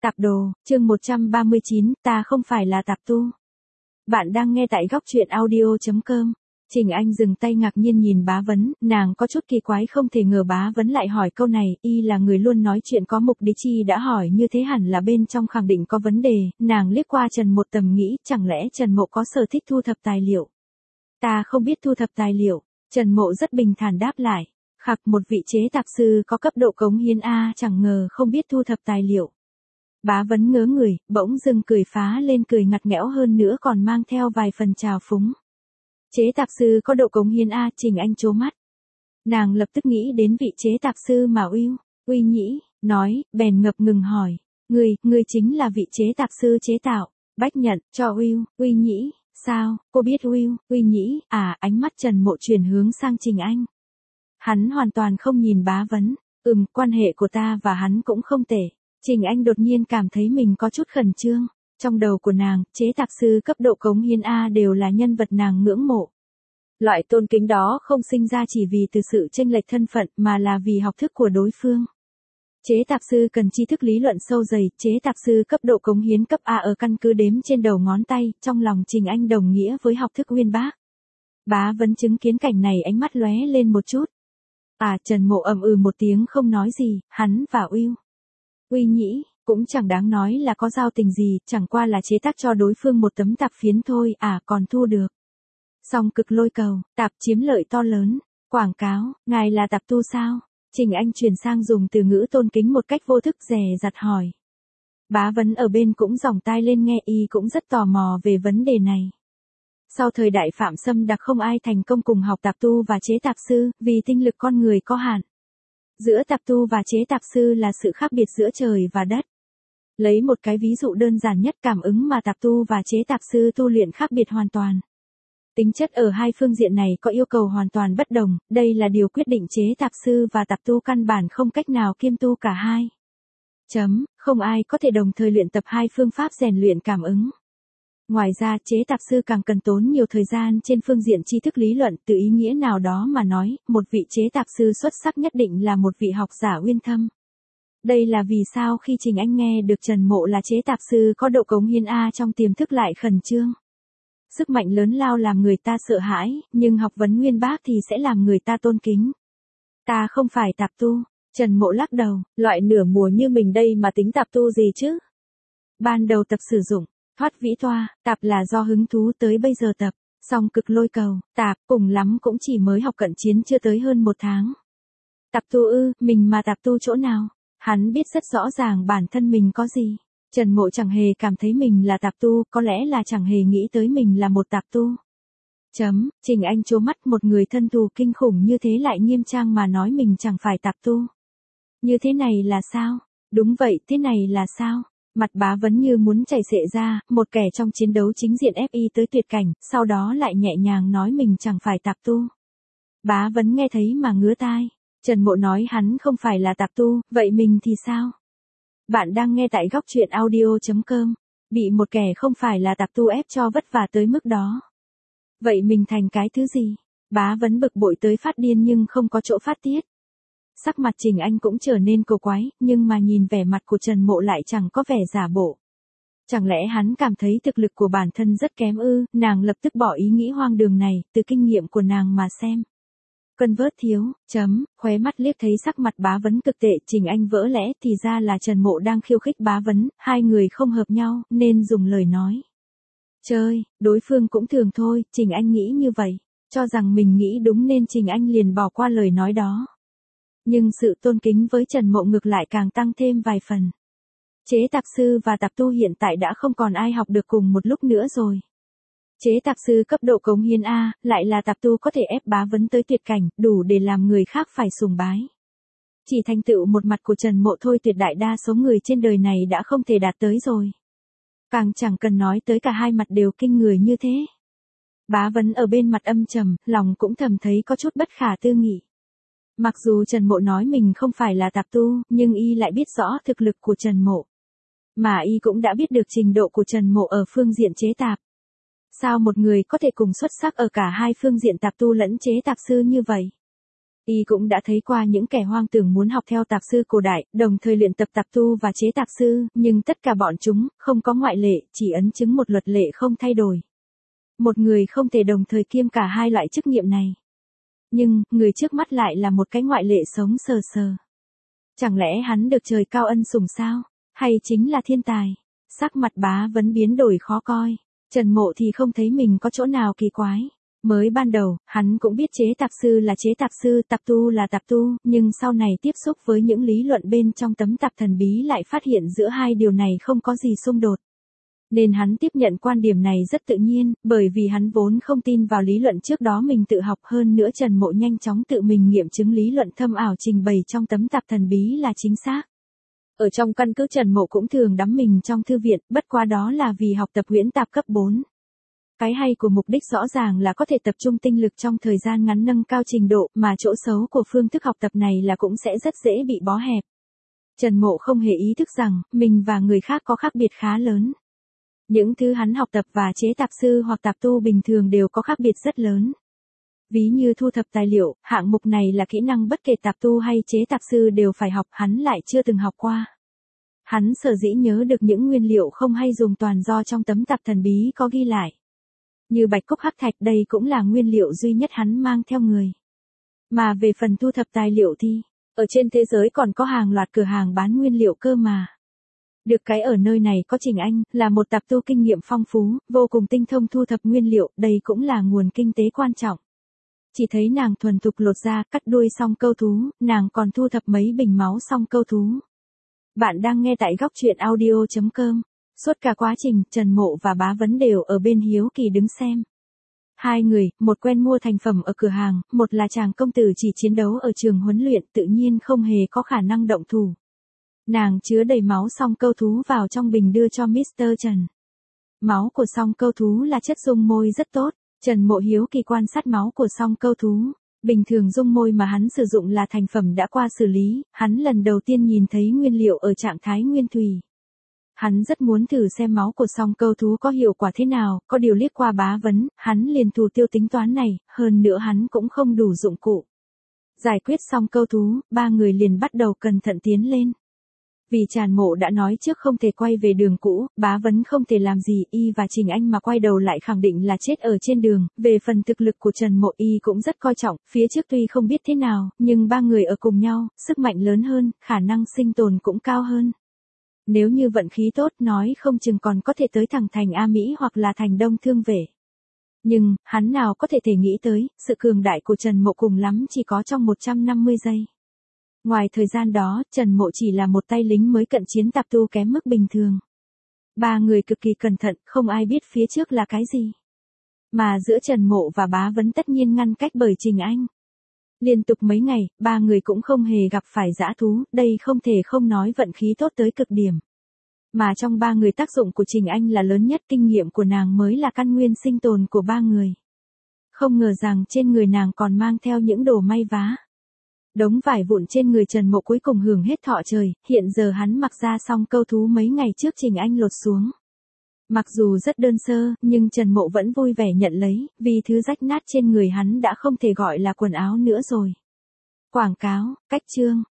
Tạp đồ, chương 139, ta không phải là tạp tu. Bạn đang nghe tại góc truyện audio.com. Trình Anh dừng tay ngạc nhiên nhìn Bá Vấn, nàng có chút kỳ quái không thể ngờ Bá Vấn lại hỏi câu này, y là người luôn nói chuyện có mục đích chi đã hỏi như thế hẳn là bên trong khẳng định có vấn đề, nàng liếc qua Trần Mộ tầm nghĩ, chẳng lẽ Trần Mộ có sở thích thu thập tài liệu. Ta không biết thu thập tài liệu, Trần Mộ rất bình thản đáp lại, khặc một vị chế tạp sư có cấp độ cống hiến A chẳng ngờ không biết thu thập tài liệu. Bá Vấn ngớ người, bỗng dưng cười phá lên cười ngặt nghẽo hơn nữa còn mang theo vài phần trào phúng. Chế tạp sư có độ cống hiến A, Trình Anh trố mắt. Nàng lập tức nghĩ đến vị chế tạp sư mà Uy Nhĩ, nói, bèn ngập ngừng hỏi, ngươi chính là vị chế tạp sư chế tạo, bách nhận, cho Uy Nhĩ, sao, cô biết Uy Nhĩ, à, ánh mắt Trần Mộ chuyển hướng sang Trình Anh. Hắn hoàn toàn không nhìn Bá Vấn, quan hệ của ta và hắn cũng không tệ. Trình Anh đột nhiên cảm thấy mình có chút khẩn trương, trong đầu của nàng, chế tạp sư cấp độ cống hiến A đều là nhân vật nàng ngưỡng mộ. Loại tôn kính đó không sinh ra chỉ vì từ sự chênh lệch thân phận mà là vì học thức của đối phương. Chế tạp sư cần tri thức lý luận sâu dày, chế tạp sư cấp độ cống hiến cấp A ở căn cứ đếm trên đầu ngón tay, trong lòng Trình Anh đồng nghĩa với học thức uyên bác. Bá Vấn chứng kiến cảnh này ánh mắt lóe lên một chút. Trần Mộ một tiếng không nói gì, hắn và Uy Nhĩ, cũng chẳng đáng nói là có giao tình gì, chẳng qua là chế tác cho đối phương một tấm tạp phiến thôi, còn thu được. Song cực lôi cầu, tạp chiếm lợi to lớn, quảng cáo, ngài là tạp tu sao? Trình Anh chuyển sang dùng từ ngữ tôn kính một cách vô thức dè dặt hỏi. Bá Vấn ở bên cũng giỏng tai lên nghe y cũng rất tò mò về vấn đề này. Sau thời đại Phạm Xâm Đặc không ai thành công cùng học tạp tu và chế tạp sư, vì tinh lực con người có hạn. Giữa tạp tu và chế tạp sư là sự khác biệt giữa trời và đất. Lấy một cái ví dụ đơn giản nhất, cảm ứng mà tạp tu và chế tạp sư tu luyện khác biệt hoàn toàn. Tính chất ở hai phương diện này có yêu cầu hoàn toàn bất đồng, đây là điều quyết định chế tạp sư và tạp tu căn bản không cách nào kiêm tu cả hai. Không ai có thể đồng thời luyện tập hai phương pháp rèn luyện cảm ứng. Ngoài ra, chế tạp sư càng cần tốn nhiều thời gian trên phương diện tri thức lý luận, từ ý nghĩa nào đó mà nói, một vị chế tạp sư xuất sắc nhất định là một vị học giả uyên thâm. Đây là vì sao khi Trình Anh nghe được Trần Mộ là chế tạp sư có độ cống hiến A trong tiềm thức lại khẩn trương. Sức mạnh lớn lao làm người ta sợ hãi, nhưng học vấn uyên bác thì sẽ làm người ta tôn kính. Ta không phải tạp tu, Trần Mộ lắc đầu, loại nửa mùa như mình đây mà tính tạp tu gì chứ? Ban đầu tập sử dụng, thoát vĩ toa, tạp là do hứng thú tới bây giờ tập, song cực lôi cầu, tạp, cùng lắm cũng chỉ mới học cận chiến chưa tới hơn 1 tháng. Tạp tu mình mà tạp tu chỗ nào? Hắn biết rất rõ ràng bản thân mình có gì. Trần Mộ chẳng hề cảm thấy mình là tạp tu, có lẽ là chẳng hề nghĩ tới mình là một tạp tu. Trình Anh trố mắt, một người thân thù kinh khủng như thế lại nghiêm trang mà nói mình chẳng phải tạp tu. Như thế này là sao? Đúng vậy, thế này là sao? Mặt Bá Vấn như muốn chảy xệ ra, một kẻ trong chiến đấu chính diện FI tới tuyệt cảnh, sau đó lại nhẹ nhàng nói mình chẳng phải tạp tu. Bá Vấn nghe thấy mà ngứa tai. Trần Mộ nói hắn không phải là tạp tu, vậy mình thì sao? Bạn đang nghe tại góc truyện audio.com. Bị một kẻ không phải là tạp tu ép cho vất vả tới mức đó. Vậy mình thành cái thứ gì? Bá Vấn bực bội tới phát điên nhưng không có chỗ phát tiết. Sắc mặt Trình Anh cũng trở nên cổ quái, nhưng mà nhìn vẻ mặt của Trần Mộ lại chẳng có vẻ giả bộ. Chẳng lẽ hắn cảm thấy thực lực của bản thân rất kém nàng lập tức bỏ ý nghĩ hoang đường này, từ kinh nghiệm của nàng mà xem. Cân vớt thiếu, khóe mắt liếc thấy sắc mặt Bá Vấn cực tệ, Trình Anh vỡ lẽ thì ra là Trần Mộ đang khiêu khích Bá Vấn, hai người không hợp nhau, nên dùng lời nói. Chơi, đối phương cũng thường thôi, Trình Anh nghĩ như vậy, cho rằng mình nghĩ đúng nên Trình Anh liền bỏ qua lời nói đó. Nhưng sự tôn kính với Trần Mộ ngược lại càng tăng thêm vài phần. Chế tạp sư và tạp tu hiện tại đã không còn ai học được cùng một lúc nữa rồi. Chế tạp sư cấp độ cống hiến A, lại là tạp tu có thể ép Bá Vấn tới tuyệt cảnh, đủ để làm người khác phải sùng bái. Chỉ thành tựu một mặt của Trần Mộ thôi tuyệt đại đa số người trên đời này đã không thể đạt tới rồi. Càng chẳng cần nói tới cả hai mặt đều kinh người như thế. Bá Vấn ở bên mặt âm trầm, lòng cũng thầm thấy có chút bất khả tư nghị. Mặc dù Trần Mộ nói mình không phải là tạp tu, nhưng y lại biết rõ thực lực của Trần Mộ. Mà y cũng đã biết được trình độ của Trần Mộ ở phương diện chế tạp. Sao một người có thể cùng xuất sắc ở cả hai phương diện tạp tu lẫn chế tạp sư như vậy? Y cũng đã thấy qua những kẻ hoang tưởng muốn học theo tạp sư cổ đại, đồng thời luyện tập tạp tu và chế tạp sư, nhưng tất cả bọn chúng, không có ngoại lệ, chỉ ấn chứng một luật lệ không thay đổi. Một người không thể đồng thời kiêm cả hai loại chức nhiệm này. Nhưng, người trước mắt lại là một cái ngoại lệ sống sờ sờ. Chẳng lẽ hắn được trời cao ân sủng sao? Hay chính là thiên tài? Sắc mặt Bá Vấn biến đổi khó coi. Trần Mộ thì không thấy mình có chỗ nào kỳ quái. Mới ban đầu, hắn cũng biết chế tạp sư là chế tạp sư, tạp tu là tạp tu, nhưng sau này tiếp xúc với những lý luận bên trong tấm tạp thần bí lại phát hiện giữa hai điều này không có gì xung đột. Nên hắn tiếp nhận quan điểm này rất tự nhiên, bởi vì hắn vốn không tin vào lý luận trước đó mình tự học, hơn nữa Trần Mộ nhanh chóng tự mình nghiệm chứng lý luận thâm ảo trình bày trong tấm tạp thần bí là chính xác. Ở trong căn cứ Trần Mộ cũng thường đắm mình trong thư viện, bất quá đó là vì học tập huyễn tạp cấp 4. Cái hay của mục đích rõ ràng là có thể tập trung tinh lực trong thời gian ngắn nâng cao trình độ, mà chỗ xấu của phương thức học tập này là cũng sẽ rất dễ bị bó hẹp. Trần Mộ không hề ý thức rằng, mình và người khác có khác biệt khá lớn. Những thứ hắn học tập và chế tạp sư hoặc tạp tu bình thường đều có khác biệt rất lớn. Ví như thu thập tài liệu, hạng mục này là kỹ năng bất kể tạp tu hay chế tạp sư đều phải học, hắn lại chưa từng học qua. Hắn sở dĩ nhớ được những nguyên liệu không hay dùng toàn do trong tấm tạp thần bí có ghi lại. Như bạch cúc hắc thạch, đây cũng là nguyên liệu duy nhất hắn mang theo người. Mà về phần thu thập tài liệu thì, ở trên thế giới còn có hàng loạt cửa hàng bán nguyên liệu cơ mà. Được cái ở nơi này có Trình Anh, là một tạp tu kinh nghiệm phong phú, vô cùng tinh thông thu thập nguyên liệu, đây cũng là nguồn kinh tế quan trọng. Chỉ thấy nàng thuần thục lột da, cắt đuôi song câu thú, nàng còn thu thập mấy bình máu song câu thú. Bạn đang nghe tại góc truyện audio.com. Suốt cả quá trình, Trần Mộ và Bá Vấn đều ở bên hiếu kỳ đứng xem. Hai người, một quen mua thành phẩm ở cửa hàng, một là chàng công tử chỉ chiến đấu ở trường huấn luyện, tự nhiên không hề có khả năng động thủ. Nàng chứa đầy máu song câu thú vào trong bình đưa cho Mr. Trần. Máu của song câu thú là chất dung môi rất tốt. Trần Mộ hiếu kỳ quan sát máu của song câu thú. Bình thường dung môi mà hắn sử dụng là thành phẩm đã qua xử lý, hắn lần đầu tiên nhìn thấy nguyên liệu ở trạng thái nguyên thủy. Hắn rất muốn thử xem máu của song câu thú có hiệu quả thế nào, có điều liếc qua Bá Vấn, hắn liền thủ tiêu tính toán này, hơn nữa hắn cũng không đủ dụng cụ. Giải quyết xong câu thú, ba người liền bắt đầu cẩn thận tiến lên. Vì Trần Mộ đã nói trước không thể quay về đường cũ, Bá Vấn không thể làm gì, y và Trình Anh mà quay đầu lại khẳng định là chết ở trên đường. Về phần thực lực của Trần Mộ y cũng rất coi trọng, phía trước tuy không biết thế nào, nhưng ba người ở cùng nhau, sức mạnh lớn hơn, khả năng sinh tồn cũng cao hơn. Nếu như vận khí tốt nói không chừng còn có thể tới thẳng thành A Mỹ hoặc là thành Đông Thương Vệ. Nhưng, hắn nào có thể nghĩ tới, sự cường đại của Trần Mộ cùng lắm chỉ có trong 150 giây. Ngoài thời gian đó, Trần Mộ chỉ là một tay lính mới cận chiến tạp tu kém mức bình thường. Ba người cực kỳ cẩn thận, không ai biết phía trước là cái gì. Mà giữa Trần Mộ và Bá Vấn tất nhiên ngăn cách bởi Trình Anh. Liên tục mấy ngày, ba người cũng không hề gặp phải dã thú, đây không thể không nói vận khí tốt tới cực điểm. Mà trong ba người tác dụng của Trình Anh là lớn nhất, kinh nghiệm của nàng mới là căn nguyên sinh tồn của ba người. Không ngờ rằng trên người nàng còn mang theo những đồ may vá. Đống vải vụn trên người Trần Mộ cuối cùng hưởng hết thọ trời, hiện giờ hắn mặc ra xong câu thú mấy ngày trước Trình Anh lột xuống. Mặc dù rất đơn sơ, nhưng Trần Mộ vẫn vui vẻ nhận lấy, vì thứ rách nát trên người hắn đã không thể gọi là quần áo nữa rồi. Quảng cáo, cách chương.